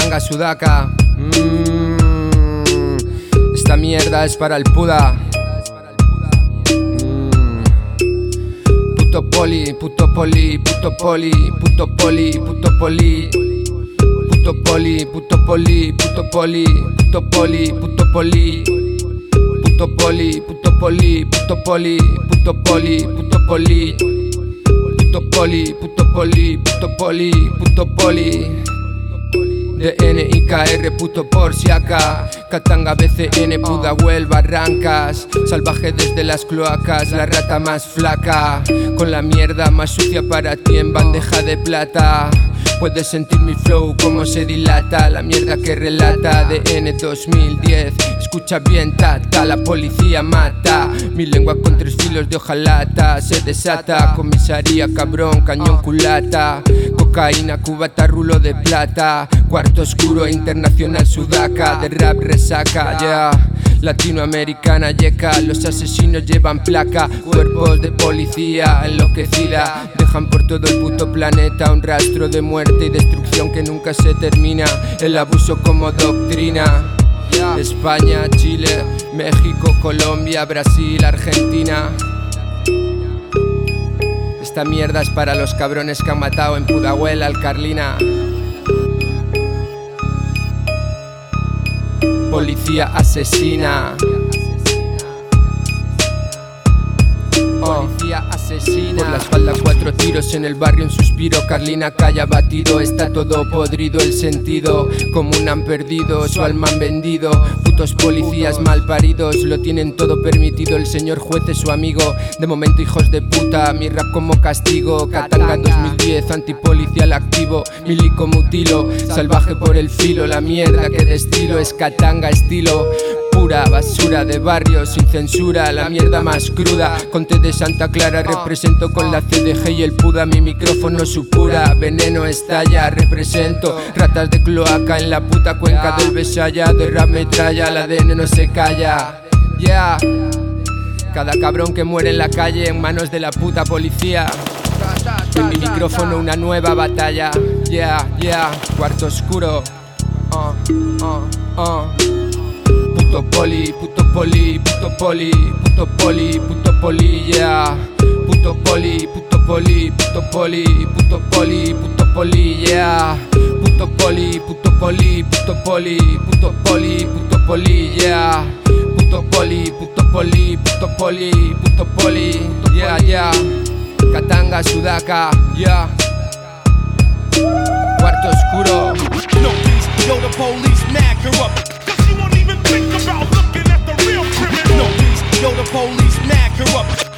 Katanga, Sudaka. Esta mierda es para el Puda. Puto poli, puto poli, puto poli, puto poli, puto poli. Puto poli, puto poli, puto poli, puto poli, puto poli. Puto poli, puto poli, puto poli, puto poli, puto poli. Puto poli, puto poli, puto poli, puto poli. DNIKR, puto por si acá. Katanga, BCN, Pudahuel, Barrancas. Salvaje desde las cloacas, la rata más flaca. Con la mierda más sucia para ti en bandeja de plata. Puedes sentir mi flow como se dilata. La mierda que relata DN 2010. Escucha bien, tata, la policía mata. Mi lengua con 3 filos de hojalata. Se desata, comisaría, cabrón, cañón, culata. Cocaína, cubata, rulo de plata. Cuarto oscuro, internacional, Sudaka. De rap resaca, yeah. Latinoamericana, yeca. Los asesinos llevan placa. Cuerpos de policía enloquecida. Dejan por todo el puto planeta un rastro de muerte y destrucción que nunca se termina. El abuso como doctrina. España, Chile, México, Colombia, Brasil, Argentina. Esta mierda es para los cabrones que han matado en Pudahuel al Carlina. Policía asesina. Policía asesina. Por la espalda 4 tiros, en el barrio un suspiro. Carlina calla batido, está todo podrido el sentido. Común han perdido, su alma han vendido. Putos policías mal paridos, lo tienen todo permitido. El señor juez es su amigo. De momento hijos de puta, mi rap como castigo. Katanga 2010, antipolicial activo. Milico mutilo, salvaje por el filo. La mierda que destilo es Katanga estilo. Pura basura de barrio sin censura, la mierda más cruda. Conte de Santa Clara, represento con la CDG y el Puda. Mi micrófono supura, veneno estalla, represento. Ratas de cloaca en la puta cuenca del Besaya. De rap metralla, la ADN no se calla. Yeah. Cada cabrón que muere en la calle en manos de la puta policía. En mi micrófono una nueva batalla. Yeah, yeah. Cuarto oscuro. Puto poli, puto poli, puto poli, puto poli, puto poli, yeah. Puto poli, puto poli, puto poli, puto poli, puto poli, yeah. Puto poli, puto poli, puto poli, puto poli, puto poli, yeah. Puto poli, puto poli, puto poli, puto poli, yeah, yeah. Katanga, Sudaka, yeah. Cuarto oscuro. No, please, yo, the police mad corrupt. Cause you won't even think about looking at the real criminal. No, please, yo, the police mad corrupt.